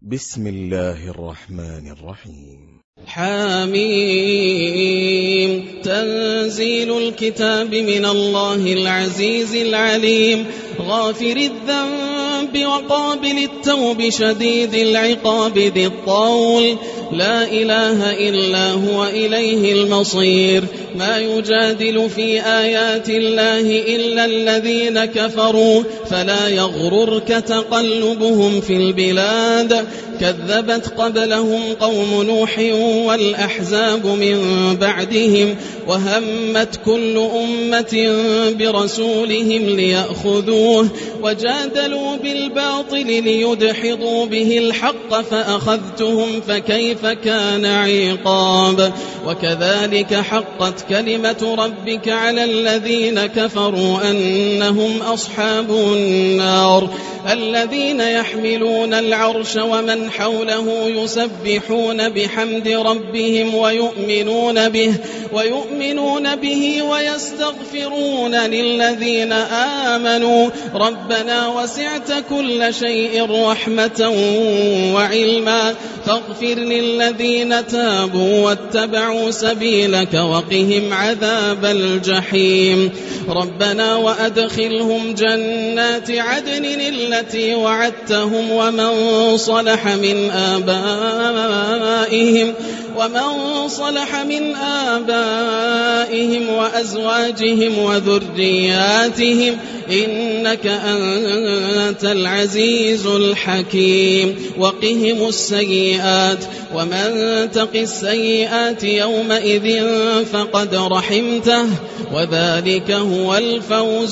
بسم الله الرحمن الرحيم. حميم. تنزيل الكتاب من الله العزيز العليم، غافر الذنب وقابل التوب شديد العقاب ذي الطول، لا إله إلا هو إليه المصير. ما يجادل في آيات الله إلا الذين كفروا، فلا يغررك تقلبهم في البلاد. كذبت قبلهم قوم نوح والأحزاب من بعدهم، وهمت كل أمة برسولهم ليأخذوه، وجادلوا بالباطل ليدحضوا به الحق فأخذتهم فكيف كان عقاب. وكذلك حقت كلمة ربك على الذين كفروا أنهم أصحاب النار، الذين يحملون العرش ومن حوله يسبحون بحمد ربهم ويؤمنون به ويستغفرون للذين آمنوا ربنا وسعت كل شيء رحمة وعلما فاغفر للذين تابوا واتبعوا سبيلك وقهم عذاب الجحيم. ربنا وأدخلهم جنات عدن التي وعدتهم ومن صلح من آبائهم وأزواجهم وذرياتهم إنك أنت العزيز الحكيم. وقهم السيئات ومن تق السيئات يومئذ فقد رحمته وذلك هو الفوز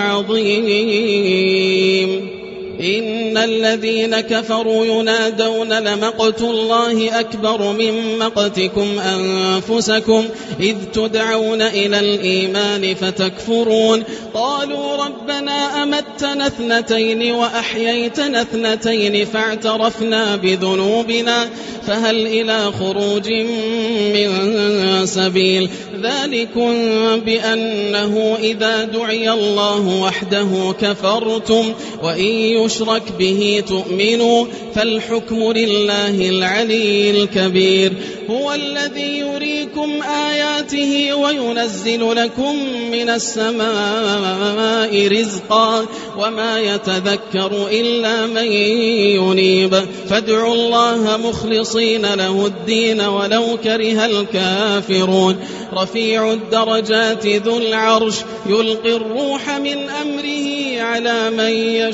العظيم. إن الذين كفروا ينادون لمقت الله أكبر من مقتكم أنفسكم إذ تدعون إلى الإيمان فتكفرون. قالوا ربنا أمتنا اثنتين وأحييتنا اثنتين فاعترفنا بذنوبنا فهل إلى خروج من سبيل. ذلكم بأنه إذا دعي الله وحده كفرتم وإن يشرك به تؤمنوا فالحكم لله العلي الكبير. هو الذي يريكم آياته وينزل لكم من السماء رزقا وما يتذكر إلا من ينيب. فادعوا الله مخلصين له الدين ولو كره الكافرون. رفيع الدرجات ذو العرش يلقي الروح من أمره على من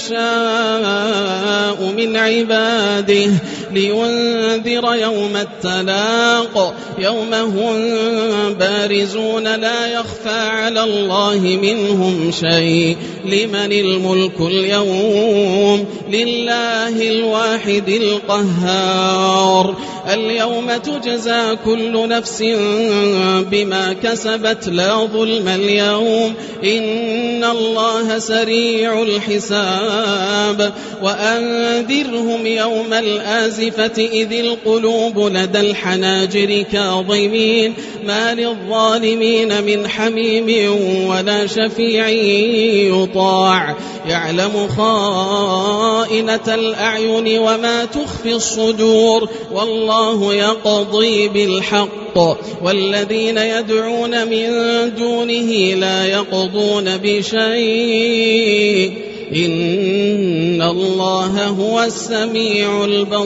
يشاء من عباده لينذر يوم التلاق يوم هم بارزون لا يخفى على الله منهم شيء. لمن الملك اليوم لله الواحد القهار. اليوم تجزى كل نفس بما كسبت لا ظلم اليوم إن الله سريع الحساب. وأنذرهم يوم الآزفة إذ القلوب لدى الحناجر كاظمين ما للظالمين من حميم ولا شفيع يطاع. يعلم خائنة الأعين وما تخفي الصدور والله يقضي بالحق والذين يدعون من دونه لا يقضون بشيء إن الله هو السميع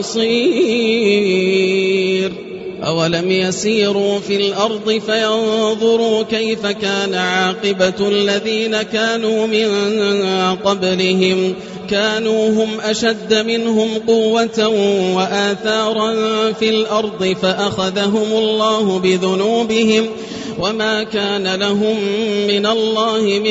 البصير. أولم يسيروا في الأرض فينظروا كيف كان عاقبة الذين كانوا من قبلهم كانوا هم أشد منهم قوة وآثارا في الأرض فأخذهم الله بذنوبهم وما كان لهم من الله من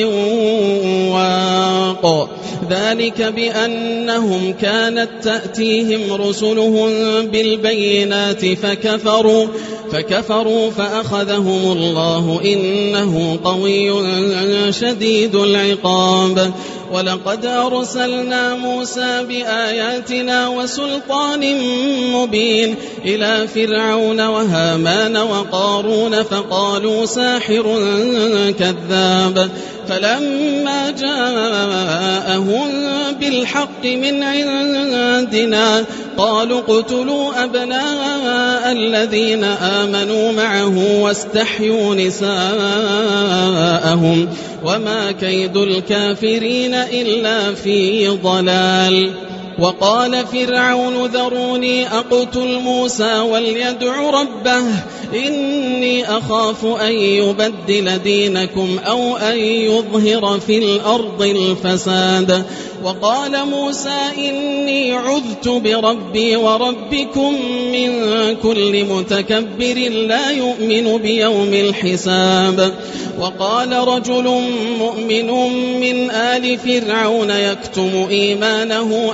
واق. ذلك بأنهم كانت تأتيهم رسلهم بالبينات فكفروا فأخذهم الله إنه قوي شديد العقاب. ولقد أرسلنا موسى بآياتنا وسلطان مبين إلى فرعون وهامان وقارون فقالوا ساحر كذاب فلما جاءهم بالحق من عندنا قالوا اقتلوا أبناء الذين آمنوا معه واستحيوا نساءهم وما كيد الكافرين إلا في ضلال. وقال فرعون ذروني أقتل موسى وليدع ربه إني أخاف أن يبدل دينكم أو أن يظهر في الأرض الفساد. وقال موسى إني عذت بربي وربكم من كل متكبر لا يؤمن بيوم الحساب. وقال رجل مؤمن من آل فرعون يكتم إيمانه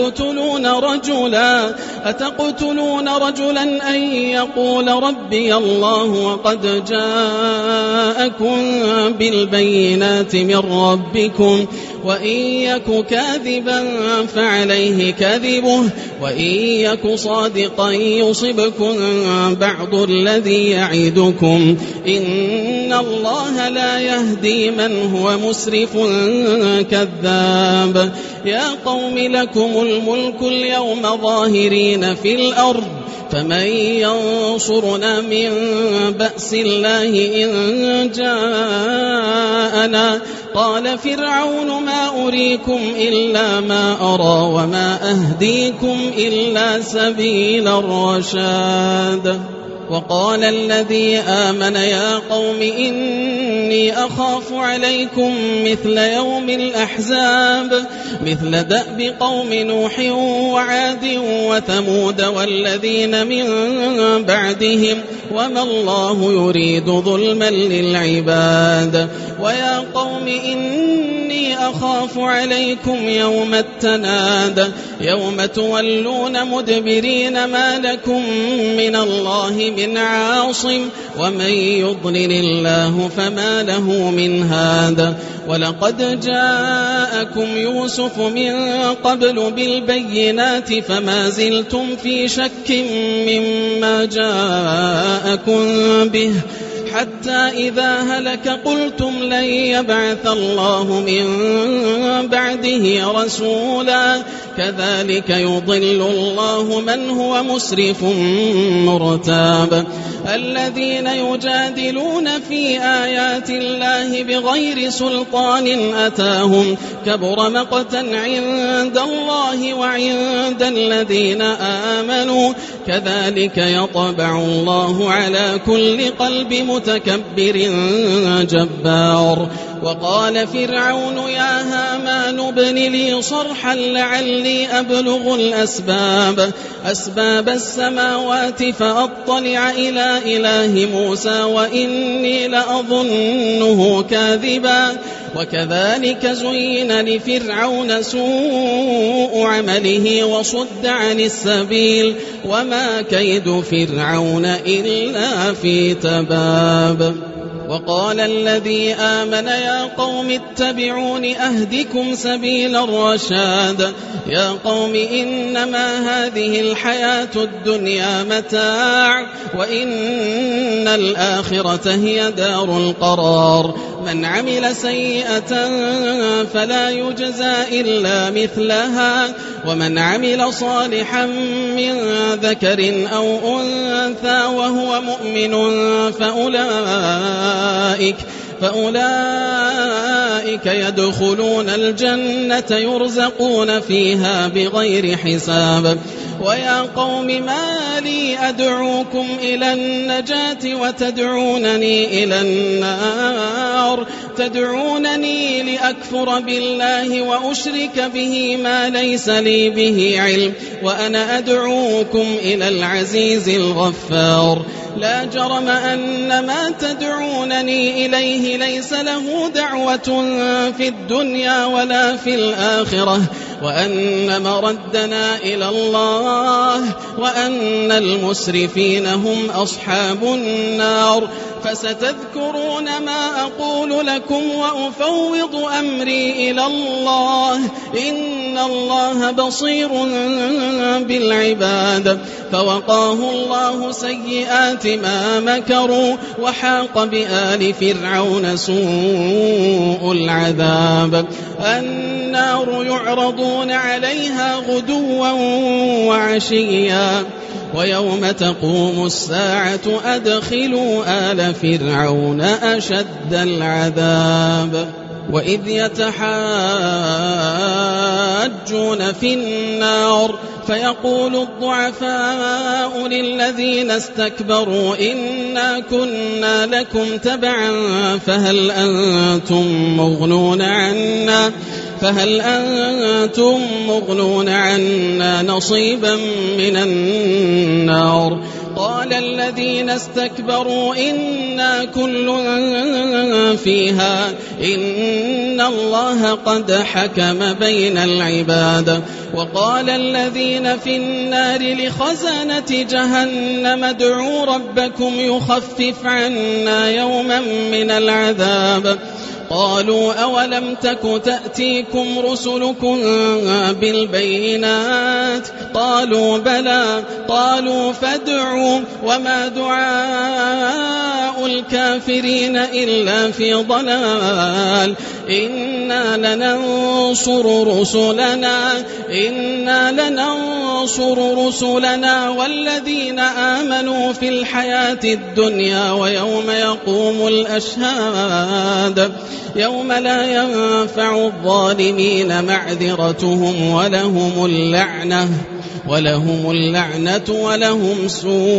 أتقتلون رجلا أن يقول ربي الله وقد جاءكم بالبينات من ربكم وإن يك كاذبا فعليه كذبه وإن يك صادقا يصبكم بعض الذي يعدكم إن الله لا يهدي من هو مسرف كذاب. يا قوم لكم الملك اليوم ظاهرين في الأرض فمن ينصرنا من بأس الله إن جاءنا. قال فرعون ما أريكم إلا ما أرى وما أهديكم إلا سبيل الرشاد. وقال الذي آمن يا قوم إني أخاف عليكم مثل يوم الأحزاب مثل دأب قوم نوح وعاد وثمود والذين من بعدهم وما الله يريد ظلما للعباد. ويا قوم إني أخاف عليكم يوم التناد يوم تولون مدبرين ما لكم من الله من عاصم ومن يضلل الله فما له من هاد. ولقد جاءكم يوسف من قبل بالبينات فما زلتم في شك مما جاءكم به حتى إذا هلك قلتم لن يبعث الله من بعده رسولا كذلك يضل الله من هو مسرف مرتاب. الذين يجادلون في آيات الله بغير سلطان أتاهم كبر مقتا عند الله وعند الذين آمنوا كذلك يطبع الله على كل قلب متكبر جبار. وقال فرعون يا هامان ابن لي صرحا لعلي أبلغ أسباب السماوات فأطلع إلى إله موسى وإني لأظنه كاذبا. وكذلك زين لفرعون سوء عمله وصد عن السبيل وما كيد فرعون إلا في تباب. وقال الذي آمن يا قوم اتبعون أهدكم سبيل الرشاد. يا قوم إنما هذه الحياة الدنيا متاع وإن الآخرة هي دار القرار. من عمل سيئة فلا يجزى إلا مثلها ومن عمل صالحا من ذكر أو أنثى وهو مؤمن فأولئك يدخلون الجنة يرزقون فيها بغير حساب. ويا قوم ما لي أدعوكم إلى النجاة وتدعونني إلى النار تدعونني لأكفر بالله وأشرك به ما ليس لي به علم وأنا أدعوكم إلى العزيز الغفار. لا جرم أن ما تدعونني إليه ليس له دعوة في الدنيا ولا في الآخرة وأن مردنا إلى الله وأن المسرفين هم أصحاب النار. فستذكرون ما أقول لكم وأفوض أمري إلى الله إن إن الله بصير بالعباد فوقاه الله سيئات ما مكروا وحاق بآل فرعون سوء العذاب النار يعرضون عليها غدوا وعشيا ويوم تقوم الساعة أدخلوا آل فرعون أشد العذاب وإذ يتحاجون في النار فيقول الضعفاء للذين استكبروا إنا كنا لكم تبعا فهل أنتم مغنون عنا نصيبا من النار قال الذين استكبروا إنا كل فيها إن الله قد حكم بين العباد وقال الذين في النار لخزنة جهنم ادعوا ربكم يخفف عنا يوما من العذاب قالوا أولم تك تأتيكم رسلكم بالبينات قالوا بلى قالوا فادعوا وما دعاء الكافرين إلا في ضلال إنا لننصر رسلنا والذين آمنوا في الحياة الدنيا ويوم يقوم الأشهاد يوم لا ينفع الظالمين معذرتهم ولهم اللعنة ولهم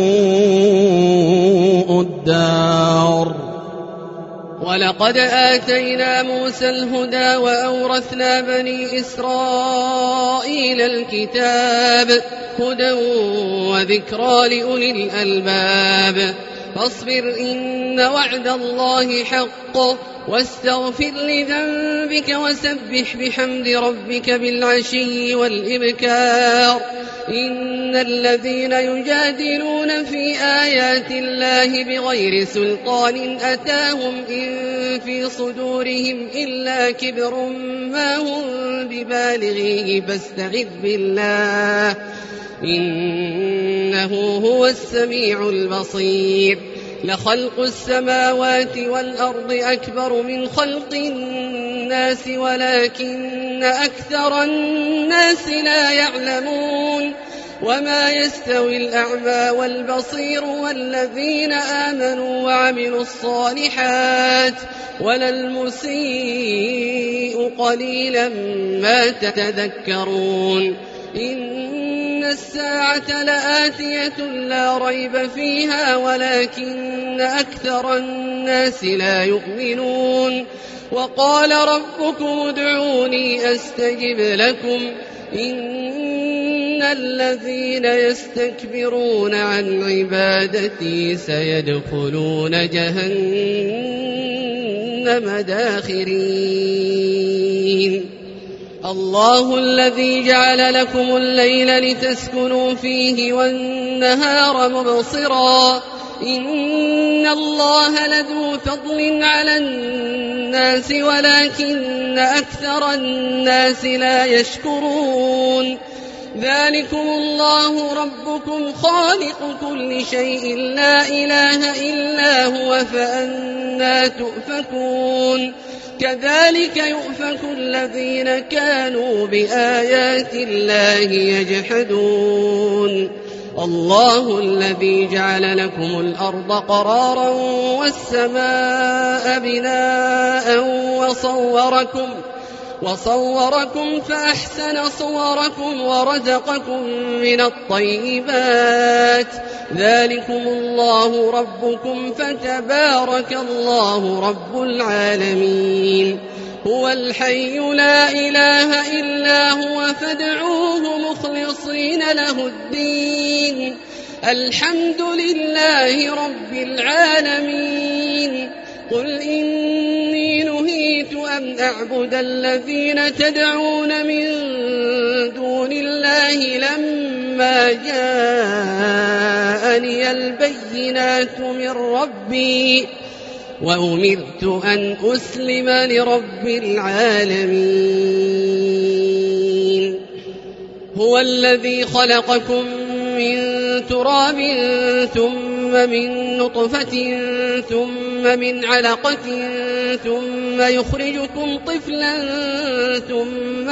سوء الدار ولقد آتينا موسى الهدى وأورثنا بني إسرائيل الكتاب هدى وذكرى لأولي الألباب فاصبر إن وعد الله حق واستغفر لذنبك وسبح بحمد ربك بالعشي والإبكار إن الذين يجادلون في آيات الله بغير سلطان أتاهم إن في صدورهم إلا كبر ما هم ببالغيه فاستعذ بالله إنه هو السميع البصير لخلق السماوات والأرض أكبر من خلق الناس ولكن أكثر الناس لا يعلمون وما يستوي الأعمى والبصير والذين آمنوا وعملوا الصالحات ولا المسيء قليلا ما تتذكرون إن الساعة لآتية لا ريب فيها ولكن أكثر الناس لا يؤمنون وقال ربكم ادعوني أستجب لكم إن الذين يستكبرون عن عبادتي سيدخلون جهنم داخرين الله الذي جعل لكم الليل لتسكنوا فيه والنهار مبصرا إن الله لذو فضل على الناس ولكن أكثر الناس لا يشكرون ذلكم الله ربكم خالق كل شيء لا إله إلا هو فأنى تؤفكون كذلك يؤفك الذين كانوا بآيات الله يجحدون الله الذي جعل لكم الأرض قرارا والسماء بناء وصوركم فأحسن صوركم ورزقكم من الطيبات ذلكم الله ربكم فتبارك الله رب العالمين هو الحي لا إله إلا هو فادعوه مخلصين له الدين الحمد لله رب العالمين قل إني نهيت أن أعبد الذين تدعون من دون الله لما جاءني البينات من ربي وأمرت أن أسلم لرب العالمين هو الذي خلقكم من تراب ثم من نطفة ثم من علقة ثم يخرجكم طفلا ثم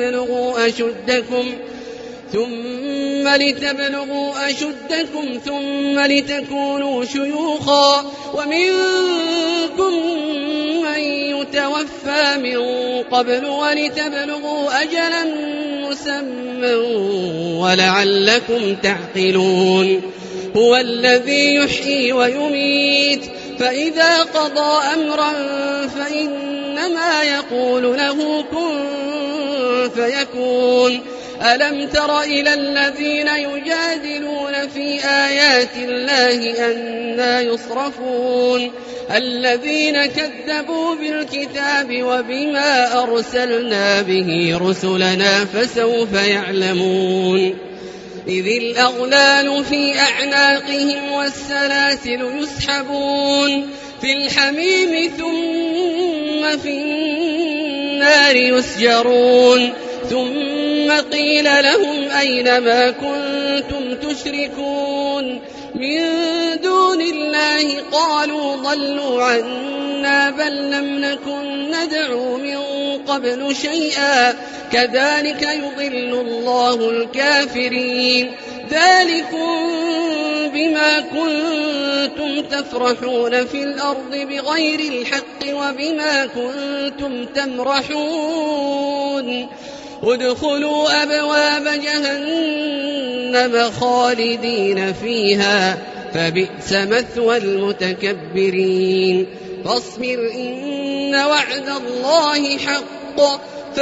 لتبلغوا أشدكم ثم لتكونوا شيوخا ومنكم من يتوفى من قبل ولتبلغوا أجلا مسمى ولعلكم تعقلون هو الذي يحيي ويميت فإذا قضى أمرا فإنما يقول له كن فيكون ألم تر إلى الذين يجادلون في آيات الله أنى يصرفون الذين كذبوا بالكتاب وبما أرسلنا به رسلنا فسوف يعلمون إذ الأغلال في أعناقهم والسلاسل يسحبون في الحميم ثم في النار يسجرون ثم قيل لهم أين ما كنتم تشركون من دون الله قالوا ضلوا عنا بل لم نكن ندعو من قبل شيئا كذلك يضل الله الكافرين ذلكم بما كنتم تفرحون في الأرض بغير الحق وبما كنتم تمرحون ادخلوا أبواب جهنم خالدين فيها فبئس مثوى المتكبرين فاصبر إن وعد الله حق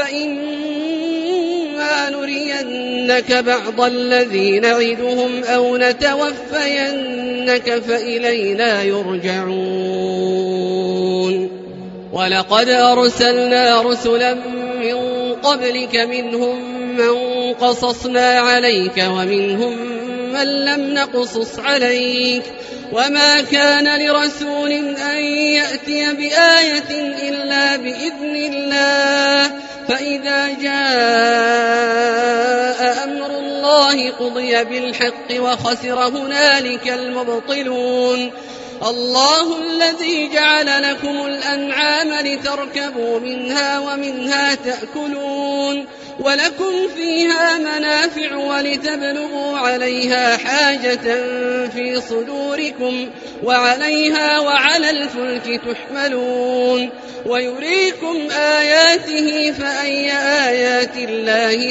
فإما نرينك بعض الذي نعدهم أو نتوفينك فإلينا يرجعون ولقد أرسلنا رسلا من قبلك منهم من قصصنا عليك ومنهم من لم نقصص عليك وما كان لرسول أن يأتي بآية إلا بإذن الله فإذا جاء أمر الله قضي بالحق وخسر هنالك المبطلون الله الذي جعل لكم الأنعام لتركبوا منها ومنها تأكلون ولكم فيها منافع ولتبلغوا عليها حاجة في صدوركم وعليها وعلى الفلك تحملون ويريكم آياته فأي آيات الله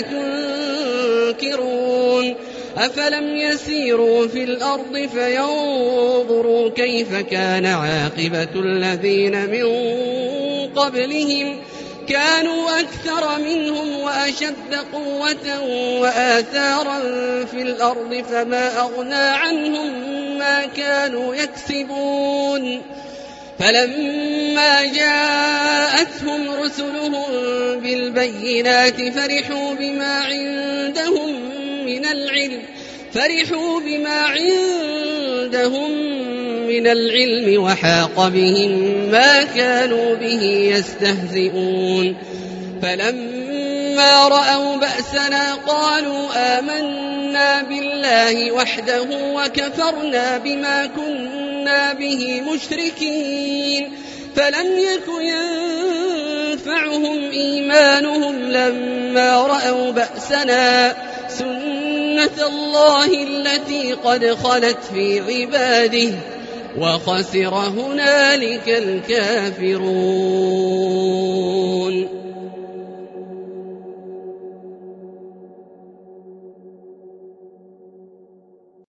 تنكرون أفلم يسيروا في الأرض فينظروا كيف كان عاقبة الذين من قبلهم كانوا أكثر منهم وأشد قوة وآثارا في الأرض فما أغنى عنهم ما كانوا يكسبون فلما جاءتهم رسلهم بالبينات فرحوا بما عندهم من العلم وحاق بهم ما كانوا به يستهزئون فلما رأوا بأسنا قالوا آمنا بالله وحده وكفرنا بما كنا به مشركين فلم يك ينفعهم إيمانهم لما رأوا بأسنا سنة الله التي قد خلت في عباده وخسر هنالك الكافرون